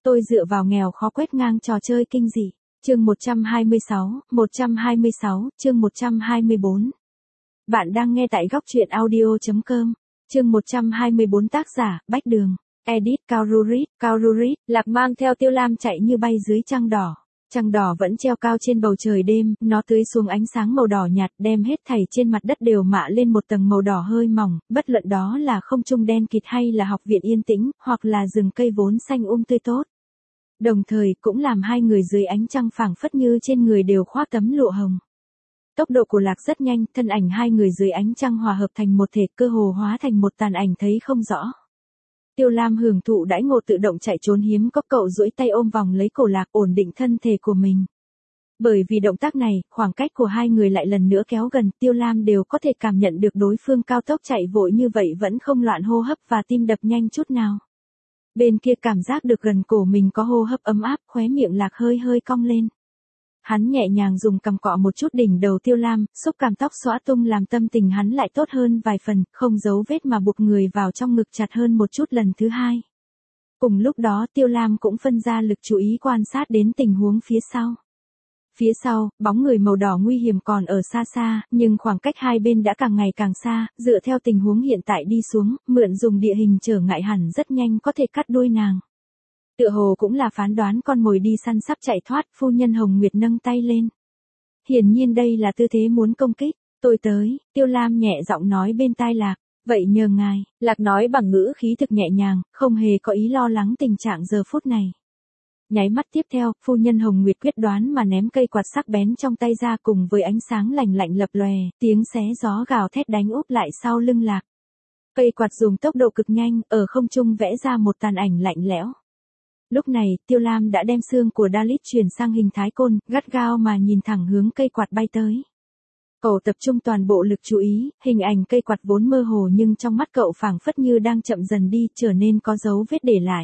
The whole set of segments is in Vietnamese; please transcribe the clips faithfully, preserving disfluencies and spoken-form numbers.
Tôi dựa vào nghèo khó quét ngang trò chơi kinh dị. Chương một trăm hai mươi sáu, một trăm hai mươi sáu, chương một trăm hai mươi bốn. Bạn đang nghe tại góc truyện audio chấm com. Chương một trăm hai mươi bốn tác giả, Bách Đường. Edit Kaururit, Kaururit, Lạc mang theo Tiêu Lam chạy như bay dưới trăng đỏ. Trăng đỏ vẫn treo cao trên bầu trời đêm, nó tưới xuống ánh sáng màu đỏ nhạt đem hết thảy trên mặt đất đều mạ lên một tầng màu đỏ hơi mỏng, bất luận đó là không trung đen kịt hay là học viện yên tĩnh, hoặc là rừng cây vốn xanh um tươi tốt. Đồng thời cũng làm hai người dưới ánh trăng phảng phất như trên người đều khoác tấm lụa hồng. Tốc độ của Lạc rất nhanh, thân ảnh hai người dưới ánh trăng hòa hợp thành một thể, cơ hồ hóa thành một tàn ảnh thấy không rõ. Tiêu Lam hưởng thụ đãi ngộ tự động chạy trốn hiếm có, cậu duỗi tay ôm vòng lấy cổ Lạc ổn định thân thể của mình. Bởi vì động tác này, khoảng cách của hai người lại lần nữa kéo gần, Tiêu Lam đều có thể cảm nhận được đối phương cao tốc chạy vội như vậy vẫn không loạn hô hấp và tim đập nhanh chút nào. Bên kia cảm giác được gần cổ mình có hô hấp ấm áp, khóe miệng Lạc hơi hơi cong lên. Hắn nhẹ nhàng dùng cằm cọ một chút đỉnh đầu Tiêu Lam, xúc cảm tóc xõa tung làm tâm tình hắn lại tốt hơn vài phần, không giấu vết mà buộc người vào trong ngực chặt hơn một chút lần thứ hai. Cùng lúc đó Tiêu Lam cũng phân ra lực chú ý quan sát đến tình huống phía sau. Phía sau, bóng người màu đỏ nguy hiểm còn ở xa xa, nhưng khoảng cách hai bên đã càng ngày càng xa, dựa theo tình huống hiện tại đi xuống, mượn dùng địa hình trở ngại hẳn rất nhanh có thể cắt đuôi nàng. Tựa hồ cũng là phán đoán con mồi đi săn sắp chạy thoát, phu nhân Hồng Nguyệt nâng tay lên. Hiển nhiên đây là tư thế muốn công kích. Tôi tới, Tiêu Lam nhẹ giọng nói bên tai Lạc. Vậy nhờ ngài, Lạc nói bằng ngữ khí thực nhẹ nhàng, không hề có ý lo lắng tình trạng giờ phút này. Nháy mắt tiếp theo, phu nhân Hồng Nguyệt quyết đoán mà ném cây quạt sắc bén trong tay ra cùng với ánh sáng lạnh lạnh lập lòe, tiếng xé gió gào thét đánh úp lại sau lưng Lạc. Cây quạt dùng tốc độ cực nhanh, ở không trung vẽ ra một tàn ảnh lạnh lẽo. Lúc này, Tiêu Lam đã đem xương của Dalit chuyển sang hình thái côn, gắt gao mà nhìn thẳng hướng cây quạt bay tới. Cậu tập trung toàn bộ lực chú ý, hình ảnh cây quạt vốn mơ hồ nhưng trong mắt cậu phảng phất như đang chậm dần đi, trở nên có dấu vết để lại.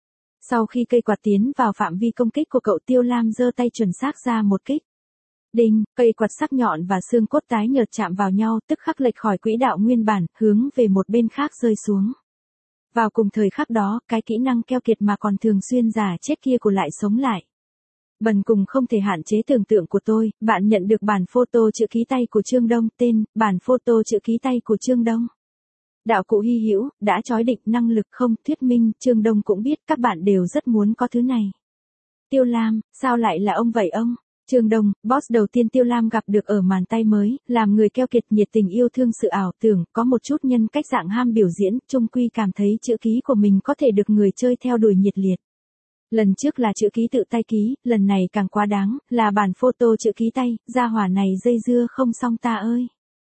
Sau khi cây quạt tiến vào phạm vi công kích của cậu, Tiêu Lam giơ tay chuẩn xác ra một kích. Đinh, cây quạt sắc nhọn và xương cốt tái nhợt chạm vào nhau, tức khắc lệch khỏi quỹ đạo nguyên bản, hướng về một bên khác rơi xuống. Vào cùng thời khắc đó, cái kỹ năng keo kiệt mà còn thường xuyên giả chết kia của lại sống lại. Bần cùng không thể hạn chế tưởng tượng của tôi, bạn nhận được bản photo chữ ký tay của Trương Đông, tên, bản photo chữ ký tay của Trương Đông. Đạo cụ hy hữu, đã chói định năng lực không, thuyết minh, Trương Đông cũng biết các bạn đều rất muốn có thứ này. Tiêu Lam, sao lại là ông vậy ông? Trương Đông, boss đầu tiên Tiêu Lam gặp được ở màn tay mới, làm người keo kiệt nhiệt tình yêu thương sự ảo tưởng, có một chút nhân cách dạng ham biểu diễn, chung quy cảm thấy chữ ký của mình có thể được người chơi theo đuổi nhiệt liệt. Lần trước là chữ ký tự tay ký, lần này càng quá đáng, là bản photo chữ ký tay, gia hỏa này dây dưa không xong ta ơi.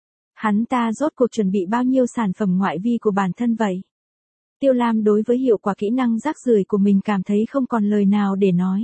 Hắn ta rốt cuộc chuẩn bị bao nhiêu sản phẩm ngoại vi của bản thân vậy? Tiêu Lam đối với hiệu quả kỹ năng rác rưởi của mình cảm thấy không còn lời nào để nói.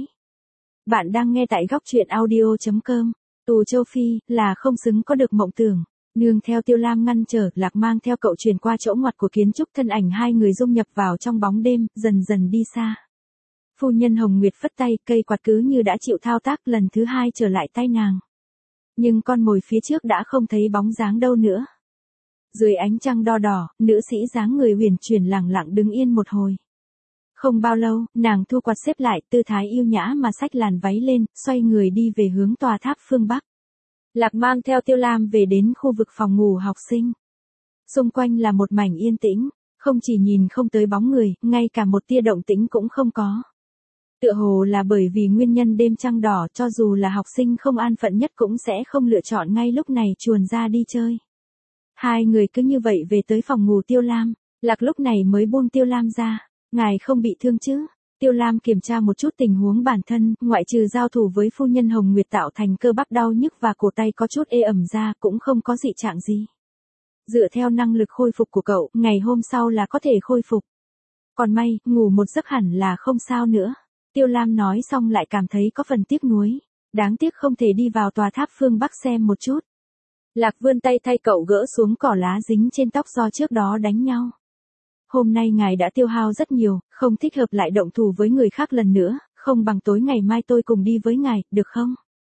Bạn đang nghe tại góc truyện audio chấm com. Tù Châu Phi, là không xứng có được mộng tưởng. Nương theo Tiêu Lam ngăn trở, Lạc mang theo cậu truyền qua chỗ ngoặt của kiến trúc, thân ảnh hai người dung nhập vào trong bóng đêm, dần dần đi xa. Phu nhân Hồng Nguyệt phất tay, cây quạt cứ như đã chịu thao tác lần thứ hai trở lại tay nàng. Nhưng con mồi phía trước đã không thấy bóng dáng đâu nữa. Dưới ánh trăng đo đỏ, nữ sĩ dáng người huyền chuyển lẳng lặng đứng yên một hồi. Không bao lâu, nàng thu quạt xếp lại, tư thái yêu nhã mà xách làn váy lên, xoay người đi về hướng tòa tháp phương Bắc. Lạc mang theo Tiêu Lam về đến khu vực phòng ngủ học sinh. Xung quanh là một mảnh yên tĩnh, không chỉ nhìn không tới bóng người, ngay cả một tia động tĩnh cũng không có. Tựa hồ là bởi vì nguyên nhân đêm trăng đỏ, cho dù là học sinh không an phận nhất cũng sẽ không lựa chọn ngay lúc này chuồn ra đi chơi. Hai người cứ như vậy về tới phòng ngủ Tiêu Lam, Lạc lúc này mới buông Tiêu Lam ra. Ngài không bị thương chứ? Tiêu Lam kiểm tra một chút tình huống bản thân, ngoại trừ giao thủ với phu nhân Hồng Nguyệt tạo thành cơ bắp đau nhức và cổ tay có chút ê ẩm ra, cũng không có dị trạng gì. Dựa theo năng lực khôi phục của cậu, ngày hôm sau là có thể khôi phục. Còn may, ngủ một giấc hẳn là không sao nữa. Tiêu Lam nói xong lại cảm thấy có phần tiếc nuối. Đáng tiếc không thể đi vào tòa tháp phương Bắc xem một chút. Lạc vươn tay thay cậu gỡ xuống cỏ lá dính trên tóc do trước đó đánh nhau. Hôm nay ngài đã tiêu hao rất nhiều, không thích hợp lại động thủ với người khác lần nữa, không bằng tối ngày mai tôi cùng đi với ngài, được không?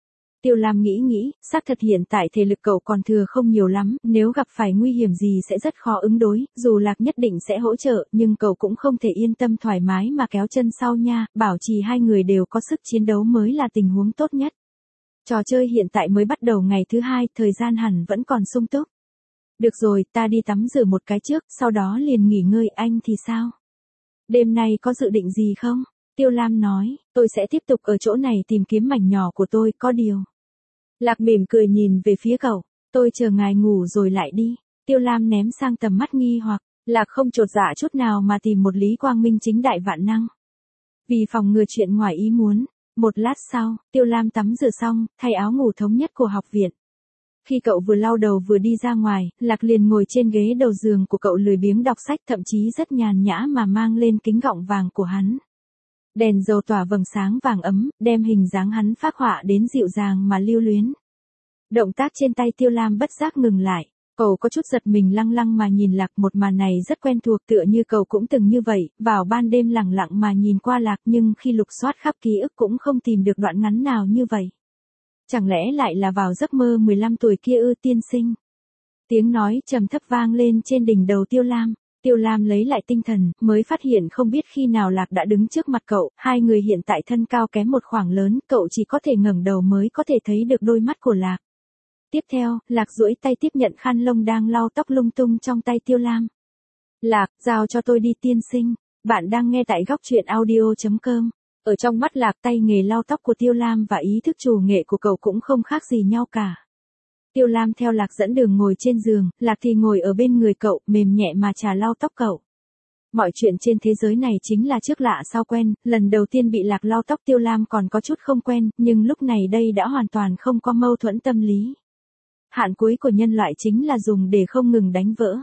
Tiêu Lam nghĩ nghĩ, xác thật hiện tại thể lực cậu còn thừa không nhiều lắm, nếu gặp phải nguy hiểm gì sẽ rất khó ứng đối, dù Lạc nhất định sẽ hỗ trợ, nhưng cậu cũng không thể yên tâm thoải mái mà kéo chân sau nha, bảo trì hai người đều có sức chiến đấu mới là tình huống tốt nhất. Trò chơi hiện tại mới bắt đầu ngày thứ hai, thời gian hẳn vẫn còn sung túc. Được rồi, ta đi tắm rửa một cái trước, sau đó liền nghỉ ngơi, anh thì sao? Đêm nay có dự định gì không? Tiêu Lam nói, tôi sẽ tiếp tục ở chỗ này tìm kiếm mảnh nhỏ của tôi, có điều. Lạc mỉm cười nhìn về phía cậu, tôi chờ ngài ngủ rồi lại đi. Tiêu Lam ném sang tầm mắt nghi hoặc, Lạc không chột dạ chút nào mà tìm một lý quang minh chính đại vạn năng. Vì phòng ngừa chuyện ngoài ý muốn, một lát sau, Tiêu Lam tắm rửa xong, thay áo ngủ thống nhất của học viện. Khi cậu vừa lau đầu vừa đi ra ngoài, Lạc liền ngồi trên ghế đầu giường của cậu lười biếng đọc sách, thậm chí rất nhàn nhã mà mang lên kính gọng vàng của hắn. Đèn dầu tỏa vầng sáng vàng ấm, đem hình dáng hắn phác họa đến dịu dàng mà lưu luyến. Động tác trên tay Tiêu Lam bất giác ngừng lại, cậu có chút giật mình lăng lăng mà nhìn Lạc, một màn này rất quen thuộc tựa như cậu cũng từng như vậy, vào ban đêm lẳng lặng mà nhìn qua Lạc nhưng khi lục soát khắp ký ức cũng không tìm được đoạn ngắn nào như vậy. Chẳng lẽ lại là vào giấc mơ mười lăm tuổi kia ư tiên sinh? Tiếng nói trầm thấp vang lên trên đỉnh đầu Tiêu Lam. Tiêu Lam lấy lại tinh thần, mới phát hiện không biết khi nào Lạc đã đứng trước mặt cậu, hai người hiện tại thân cao kém một khoảng lớn, cậu chỉ có thể ngẩng đầu mới có thể thấy được đôi mắt của Lạc. Tiếp theo, Lạc duỗi tay tiếp nhận khăn lông đang lau tóc lung tung trong tay Tiêu Lam. Lạc, giao cho tôi đi tiên sinh, bạn đang nghe tại góc truyện audio chấm com. Ở trong mắt Lạc, tay nghề lau tóc của Tiêu Lam và ý thức chủ nghệ của cậu cũng không khác gì nhau cả. Tiêu Lam theo Lạc dẫn đường ngồi trên giường, Lạc thì ngồi ở bên người cậu, mềm nhẹ mà trà lau tóc cậu. Mọi chuyện trên thế giới này chính là trước lạ sau quen, lần đầu tiên bị Lạc lau tóc Tiêu Lam còn có chút không quen, nhưng lúc này đây đã hoàn toàn không có mâu thuẫn tâm lý. Hạn cuối của nhân loại chính là dùng để không ngừng đánh vỡ.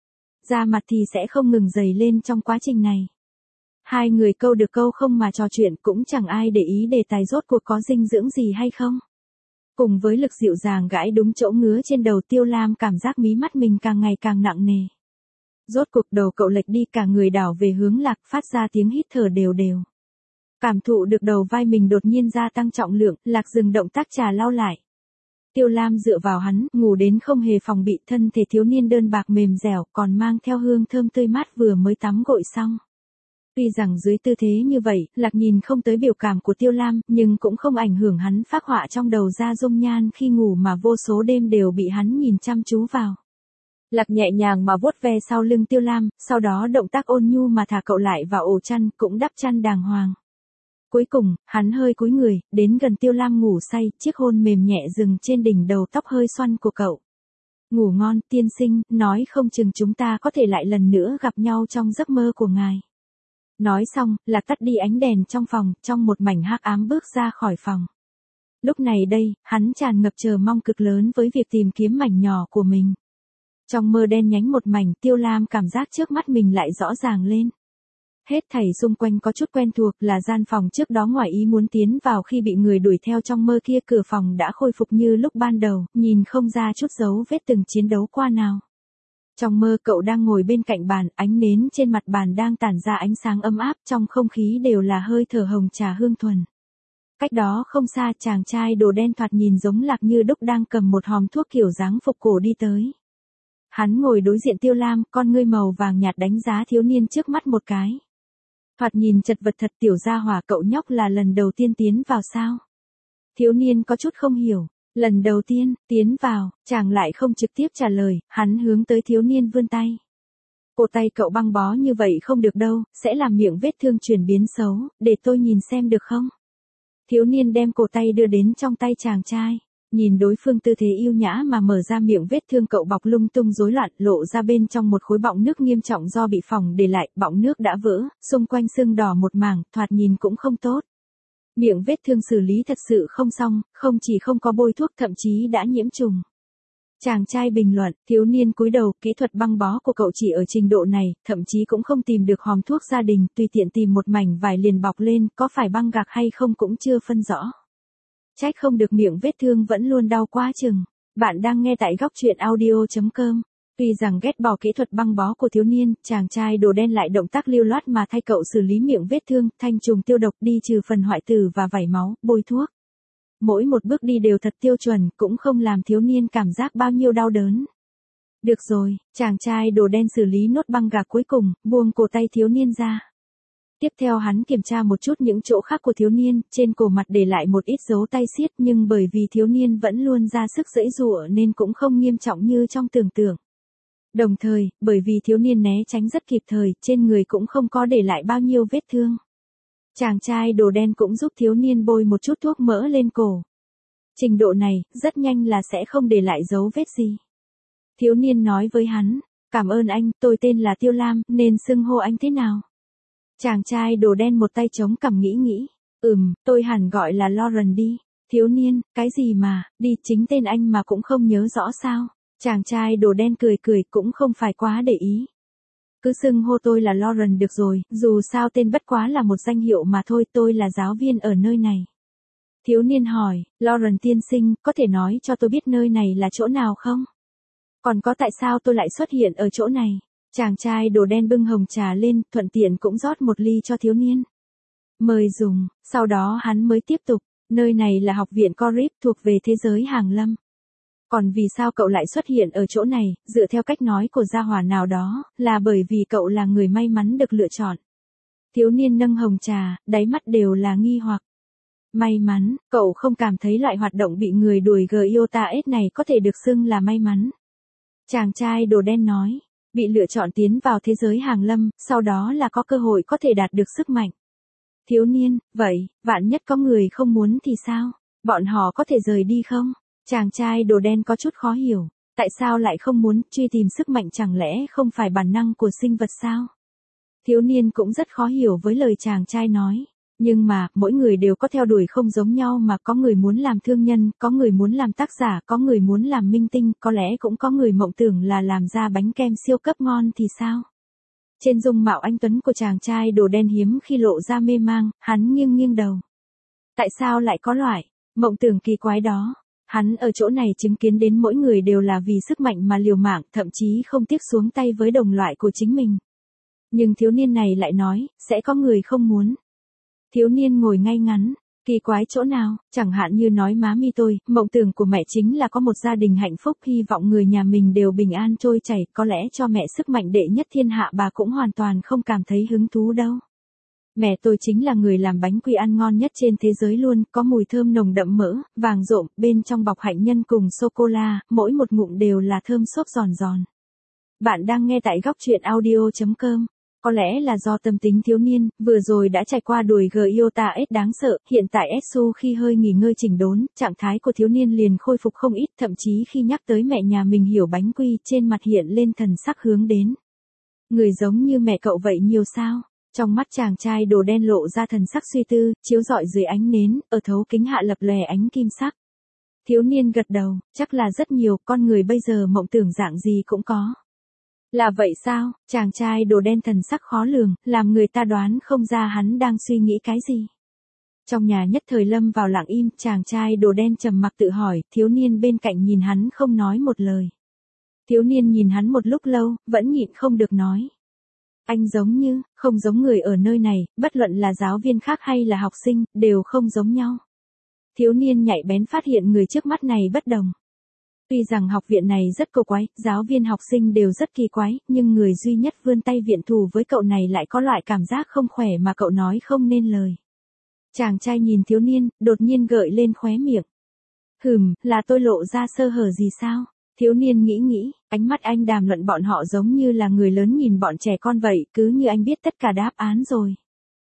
Da mặt thì sẽ không ngừng dày lên trong quá trình này. Hai người câu được câu không mà trò chuyện, cũng chẳng ai để ý đề tài rốt cuộc có dinh dưỡng gì hay không. Cùng với lực dịu dàng gãi đúng chỗ ngứa trên đầu, Tiêu Lam cảm giác mí mắt mình càng ngày càng nặng nề. Rốt cuộc đầu cậu lệch đi, cả người đảo về hướng Lạc, phát ra tiếng hít thở đều đều. Cảm thụ được đầu vai mình đột nhiên gia tăng trọng lượng, Lạc dừng động tác trà lau lại. Tiêu Lam dựa vào hắn, ngủ đến không hề phòng bị, thân thể thiếu niên đơn bạc mềm dẻo, còn mang theo hương thơm tươi mát vừa mới tắm gội xong. Tuy rằng dưới tư thế như vậy, Lạc nhìn không tới biểu cảm của Tiêu Lam, nhưng cũng không ảnh hưởng hắn phác họa trong đầu ra dung nhan khi ngủ mà vô số đêm đều bị hắn nhìn chăm chú vào. Lạc nhẹ nhàng mà vuốt ve sau lưng Tiêu Lam, sau đó động tác ôn nhu mà thả cậu lại vào ổ chăn, cũng đắp chăn đàng hoàng. Cuối cùng, hắn hơi cúi người, đến gần Tiêu Lam ngủ say, chiếc hôn mềm nhẹ dừng trên đỉnh đầu tóc hơi xoăn của cậu. Ngủ ngon, tiên sinh, nói không chừng chúng ta có thể lại lần nữa gặp nhau trong giấc mơ của ngài. Nói xong, Lạc tắt đi ánh đèn trong phòng, trong một mảnh hắc ám bước ra khỏi phòng. Lúc này đây, hắn tràn ngập chờ mong cực lớn với việc tìm kiếm mảnh nhỏ của mình. Trong mơ đen nhánh một mảnh, Tiêu Lam cảm giác trước mắt mình lại rõ ràng lên. Hết thảy xung quanh có chút quen thuộc, là gian phòng trước đó ngoài ý muốn tiến vào khi bị người đuổi theo trong mơ kia, cửa phòng đã khôi phục như lúc ban đầu, nhìn không ra chút dấu vết từng chiến đấu qua nào. Trong mơ cậu đang ngồi bên cạnh bàn, ánh nến trên mặt bàn đang tản ra ánh sáng ấm áp, trong không khí đều là hơi thở hồng trà hương thuần. Cách đó không xa, chàng trai đồ đen thoạt nhìn giống Lạc Như Đúc đang cầm một hòm thuốc kiểu dáng phục cổ đi tới. Hắn ngồi đối diện Tiêu Lam, con ngươi màu vàng nhạt đánh giá thiếu niên trước mắt một cái. Thoạt nhìn chật vật thật, tiểu gia hỏa, cậu nhóc là lần đầu tiên tiến vào sao? Thiếu niên có chút không hiểu. Lần đầu tiên, tiến vào, chàng lại không trực tiếp trả lời, hắn hướng tới thiếu niên vươn tay. Cổ tay cậu băng bó như vậy không được đâu, sẽ làm miệng vết thương chuyển biến xấu, để tôi nhìn xem được không? Thiếu niên đem cổ tay đưa đến trong tay chàng trai, nhìn đối phương tư thế yêu nhã mà mở ra miệng vết thương cậu bọc lung tung rối loạn, lộ ra bên trong một khối bọng nước nghiêm trọng do bị phỏng để lại, bọng nước đã vỡ, xung quanh sưng đỏ một mảng, thoạt nhìn cũng không tốt. Miệng vết thương xử lý thật sự không xong, không chỉ không có bôi thuốc, thậm chí đã nhiễm trùng. Chàng trai bình luận, thiếu niên cúi đầu, kỹ thuật băng bó của cậu chỉ ở trình độ này, thậm chí cũng không tìm được hòm thuốc gia đình, tùy tiện tìm một mảnh vải liền bọc lên, có phải băng gạc hay không cũng chưa phân rõ. Trách không được miệng vết thương vẫn luôn đau quá chừng. Bạn đang nghe tại góc truyện audio chấm com. Tuy rằng ghét bỏ kỹ thuật băng bó của thiếu niên, chàng trai đồ đen lại động tác lưu loát mà thay cậu xử lý miệng vết thương, thanh trùng tiêu độc, đi trừ phần hoại tử và vảy máu, bôi thuốc. mỗi một bước đi đều thật tiêu chuẩn, cũng không làm thiếu niên cảm giác bao nhiêu đau đớn. Được rồi, chàng trai đồ đen xử lý nốt băng gạc cuối cùng, buông cổ tay thiếu niên ra. Tiếp theo hắn kiểm tra một chút những chỗ khác của thiếu niên, trên cổ mặt để lại một ít dấu tay xiết nhưng bởi vì thiếu niên vẫn luôn ra sức giãy giụa nên cũng không nghiêm trọng như trong tưởng tượng. Đồng thời, bởi vì thiếu niên né tránh rất kịp thời, trên người cũng không có để lại bao nhiêu vết thương. Chàng trai đồ đen cũng giúp thiếu niên bôi một chút thuốc mỡ lên cổ. Trình độ này, rất nhanh là sẽ không để lại dấu vết gì. Thiếu niên nói với hắn, cảm ơn anh, tôi tên là Tiêu Lam, nên xưng hô anh thế nào? Chàng trai đồ đen một tay chống cằm nghĩ nghĩ, ừm, tôi hẳn gọi là Lauren đi. Thiếu niên, cái gì mà, đi chính tên anh mà cũng không nhớ rõ sao? Chàng trai đồ đen cười cười cũng không phải quá để ý. Cứ xưng hô tôi là Lauren được rồi, dù sao tên bất quá là một danh hiệu mà thôi, tôi là giáo viên ở nơi này. Thiếu niên hỏi, Lauren tiên sinh, có thể nói cho tôi biết nơi này là chỗ nào không? Còn có tại sao tôi lại xuất hiện ở chỗ này? Chàng trai đồ đen bưng hồng trà lên, thuận tiện cũng rót một ly cho thiếu niên. Mời dùng, sau đó hắn mới tiếp tục, nơi này là học viện Corrip thuộc về thế giới hàng lâm. Còn vì sao cậu lại xuất hiện ở chỗ này, dựa theo cách nói của gia hỏa nào đó, là bởi vì cậu là người may mắn được lựa chọn. Thiếu niên nâng hồng trà, đáy mắt đều là nghi hoặc. May mắn, cậu không cảm thấy loại hoạt động bị người đuổi gờ Iota S này có thể được xưng là may mắn. Chàng trai đồ đen nói, bị lựa chọn tiến vào thế giới hàng lâm, sau đó là có cơ hội có thể đạt được sức mạnh. Thiếu niên, vậy, vạn nhất có người không muốn thì sao? Bọn họ có thể rời đi không? Chàng trai đồ đen có chút khó hiểu, tại sao lại không muốn truy tìm sức mạnh, chẳng lẽ không phải bản năng của sinh vật sao? Thiếu niên cũng rất khó hiểu với lời chàng trai nói. Nhưng mà, mỗi người đều có theo đuổi không giống nhau mà, có người muốn làm thương nhân, có người muốn làm tác giả, có người muốn làm minh tinh, có lẽ cũng có người mộng tưởng là làm ra bánh kem siêu cấp ngon thì sao? Trên dung mạo anh tuấn của chàng trai đồ đen hiếm khi lộ ra mê mang, hắn nghiêng nghiêng đầu. Tại sao lại có loại mộng tưởng kỳ quái đó? Hắn ở chỗ này chứng kiến đến mỗi người đều là vì sức mạnh mà liều mạng, thậm chí không tiếc xuống tay với đồng loại của chính mình. Nhưng thiếu niên này lại nói, sẽ có người không muốn. Thiếu niên ngồi ngay ngắn, kỳ quái chỗ nào, chẳng hạn như nói má mi tôi, mộng tưởng của mẹ chính là có một gia đình hạnh phúc, hy vọng người nhà mình đều bình an trôi chảy, có lẽ cho mẹ sức mạnh đệ nhất thiên hạ bà cũng hoàn toàn không cảm thấy hứng thú đâu. Mẹ tôi chính là người làm bánh quy ăn ngon nhất trên thế giới luôn, có mùi thơm nồng đậm mỡ, vàng rộm, bên trong bọc hạnh nhân cùng sô-cô-la, mỗi một ngụm đều là thơm xốp giòn giòn. Bạn đang nghe tại góc truyện audio chấm com. Có lẽ là do tâm tính thiếu niên, vừa rồi đã trải qua đuổi gờ Iota S đáng sợ, hiện tại Etsu khi hơi nghỉ ngơi chỉnh đốn, trạng thái của thiếu niên liền khôi phục không ít, thậm chí khi nhắc tới mẹ nhà mình hiểu bánh quy, trên mặt hiện lên thần sắc hướng đến. Người giống như mẹ cậu vậy nhiều sao? Trong mắt chàng trai đồ đen lộ ra thần sắc suy tư, chiếu rọi dưới ánh nến, ở thấu kính hạ lập lòe ánh kim sắc. Thiếu niên gật đầu, chắc là rất nhiều, con người bây giờ mộng tưởng dạng gì cũng có. Là vậy sao? Chàng trai đồ đen thần sắc khó lường, làm người ta đoán không ra hắn đang suy nghĩ cái gì. Trong nhà nhất thời lâm vào lặng im, chàng trai đồ đen trầm mặc tự hỏi, thiếu niên bên cạnh nhìn hắn không nói một lời. Thiếu niên nhìn hắn một lúc lâu, vẫn nhịn không được nói. Anh giống như, không giống người ở nơi này, bất luận là giáo viên khác hay là học sinh, đều không giống nhau. Thiếu niên nhạy bén phát hiện người trước mắt này bất đồng. Tuy rằng học viện này rất cổ quái, giáo viên học sinh đều rất kỳ quái, nhưng người duy nhất vươn tay viện thù với cậu này lại có loại cảm giác không khỏe mà cậu nói không nên lời. Chàng trai nhìn thiếu niên, đột nhiên gợi lên khóe miệng. Hừm, là tôi lộ ra sơ hở gì sao? Thiếu niên nghĩ nghĩ, ánh mắt anh đàm luận bọn họ giống như là người lớn nhìn bọn trẻ con vậy, cứ như anh biết tất cả đáp án rồi.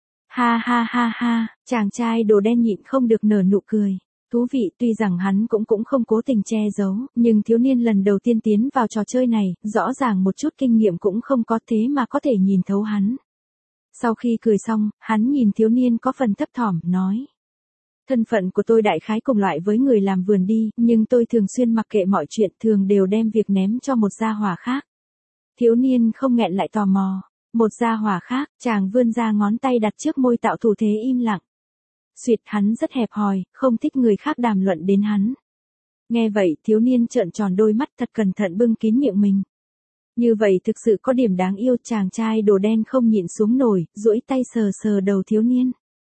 Ha ha ha ha, chàng trai đồ đen nhịn không được nở nụ cười. Thú vị, tuy rằng hắn cũng cũng không cố tình che giấu, nhưng thiếu niên lần đầu tiên tiến vào trò chơi này, rõ ràng một chút kinh nghiệm cũng không có, thế mà có thể nhìn thấu hắn. Sau khi cười xong, hắn nhìn thiếu niên có phần thấp thỏm, nói. Thân phận của tôi đại khái cùng loại với người làm vườn đi, nhưng tôi thường xuyên mặc kệ mọi chuyện, thường đều đem việc ném cho một gia hỏa khác. Thiếu niên không nghẹn lại tò mò. Một gia hỏa khác, chàng vươn ra ngón tay đặt trước môi tạo thủ thế im lặng. Xuyệt, hắn rất hẹp hòi, không thích người khác đàm luận đến hắn. Nghe vậy, thiếu niên trợn tròn đôi mắt thật cẩn thận bưng kín miệng mình. Như vậy thực sự có điểm đáng yêu, chàng trai đồ đen không nhịn xuống nổi, duỗi tay sờ sờ đầu thiếu niên.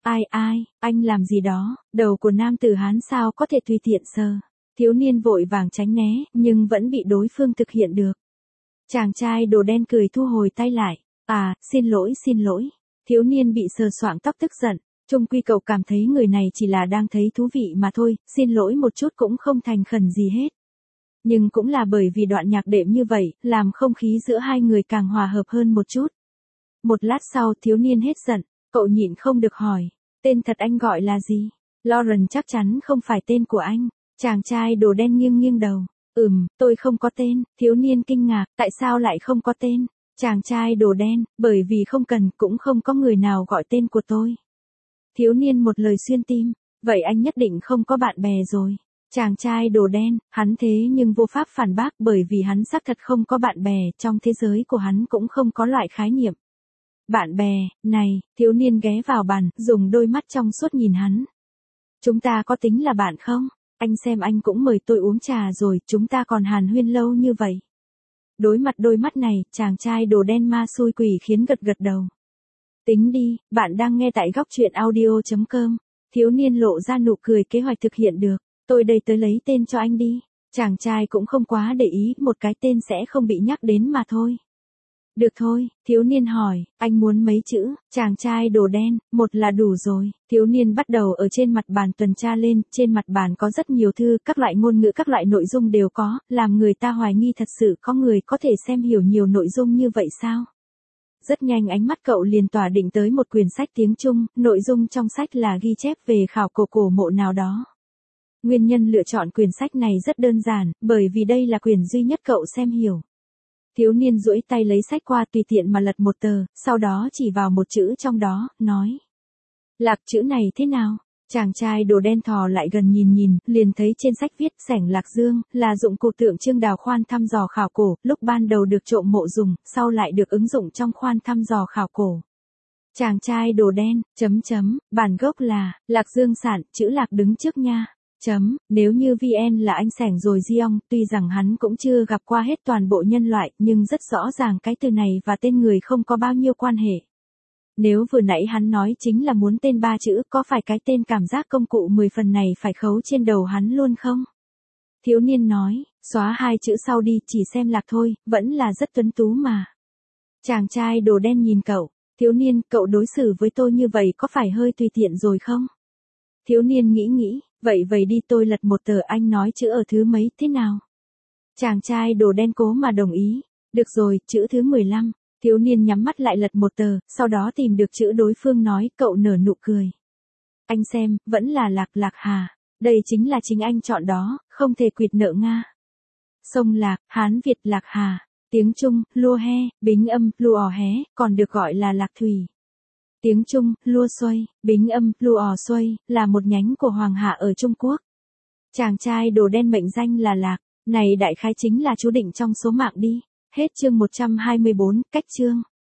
Ai ai, anh làm gì đó, đầu của nam tử Hán sao có thể tùy tiện sờ. Thiếu niên vội vàng tránh né, nhưng vẫn bị đối phương thực hiện được. Chàng trai đồ đen cười thu hồi tay lại. À, xin lỗi xin lỗi. Thiếu niên bị sờ soạng tóc tức giận. Chung quy cậu cảm thấy người này chỉ là đang thấy thú vị mà thôi, xin lỗi một chút cũng không thành khẩn gì hết. Nhưng cũng là bởi vì đoạn nhạc đệm như vậy, làm không khí giữa hai người càng hòa hợp hơn một chút. Một lát sau thiếu niên hết giận, cậu nhịn không được hỏi. Tên thật anh gọi là gì? Lauren chắc chắn không phải tên của anh. Chàng trai đồ đen nghiêng nghiêng đầu. Ừm, tôi không có tên. Thiếu niên kinh ngạc, tại sao lại không có tên? Chàng trai đồ đen, bởi vì không cần, cũng không có người nào gọi tên của tôi. Thiếu niên một lời xuyên tim, vậy anh nhất định không có bạn bè rồi. Chàng trai đồ đen, hắn thế nhưng vô pháp phản bác bởi vì hắn xác thật không có bạn bè, trong thế giới của hắn cũng không có loại khái niệm. Bạn bè, này, thiếu niên ghé vào bàn, dùng đôi mắt trong suốt nhìn hắn. Chúng ta có tính là bạn không? Anh xem anh cũng mời tôi uống trà rồi, chúng ta còn hàn huyên lâu như vậy. Đối mặt đôi mắt này, chàng trai đồ đen ma xui quỷ khiến gật gật đầu. Tính đi, bạn đang nghe tại góc truyện audio chấm com. Thiếu niên lộ ra nụ cười kế hoạch thực hiện được. Tôi đây tới lấy tên cho anh đi. Chàng trai cũng không quá để ý, một cái tên sẽ không bị nhắc đến mà thôi. Được thôi, thiếu niên hỏi, anh muốn mấy chữ? Chàng trai đồ đen, một là đủ rồi. Thiếu niên bắt đầu ở trên mặt bàn tuần tra lên, trên mặt bàn có rất nhiều thư, các loại ngôn ngữ các loại nội dung đều có, làm người ta hoài nghi thật sự có người có thể xem hiểu nhiều nội dung như vậy sao? Rất nhanh ánh mắt cậu liền tỏa định tới một quyển sách tiếng Trung, nội dung trong sách là ghi chép về khảo cổ cổ mộ nào đó. Nguyên nhân lựa chọn quyển sách này rất đơn giản, bởi vì đây là quyển duy nhất cậu xem hiểu. Thiếu niên duỗi tay lấy sách qua tùy tiện mà lật một tờ, sau đó chỉ vào một chữ trong đó, nói. Lạc chữ này thế nào? Chàng trai đồ đen thò lại gần nhìn nhìn, liền thấy trên sách viết sảnh Lạc Dương, là dụng cụ tượng trưng đào khoan thăm dò khảo cổ, lúc ban đầu được trộm mộ dùng, sau lại được ứng dụng trong khoan thăm dò khảo cổ. Chàng trai đồ đen, chấm chấm, bản gốc là, Lạc Dương sản, chữ Lạc đứng trước nha. Chấm, nếu như vê en là anh sảnh rồi Giong, tuy rằng hắn cũng chưa gặp qua hết toàn bộ nhân loại, nhưng rất rõ ràng cái từ này và tên người không có bao nhiêu quan hệ. Nếu vừa nãy hắn nói chính là muốn tên ba chữ, có phải cái tên cảm giác công cụ mười phần này phải khấu trên đầu hắn luôn không? Thiếu niên nói, xóa hai chữ sau đi, chỉ xem Lạc thôi, vẫn là rất tuấn tú mà. Chàng trai đồ đen nhìn cậu, thiếu niên, cậu đối xử với tôi như vậy có phải hơi tùy tiện rồi không? Thiếu niên nghĩ nghĩ, vậy vậy đi tôi lật một tờ anh nói chữ ở thứ mấy thế nào? Chàng trai đồ đen cố mà đồng ý, được rồi, chữ thứ mười lăm. Thiếu niên nhắm mắt lại lật một tờ, sau đó tìm được chữ đối phương nói, cậu nở nụ cười. Anh xem, vẫn là Lạc Lạc Hà, đây chính là chính anh chọn đó, không thể quỵt nợ Nga. Sông Lạc, Hán Việt Lạc Hà, tiếng Trung, Lua He, Bính âm, Lua Ò Hé, còn được gọi là Lạc Thủy. Tiếng Trung, Lua Xuây, Bính âm, Lua Ò Xuây, là một nhánh của Hoàng Hạ ở Trung Quốc. Chàng trai đồ đen mệnh danh là Lạc, này đại khái chính là chú định trong số mạng đi. Hết chương một trăm hai mươi bốn, cách chương.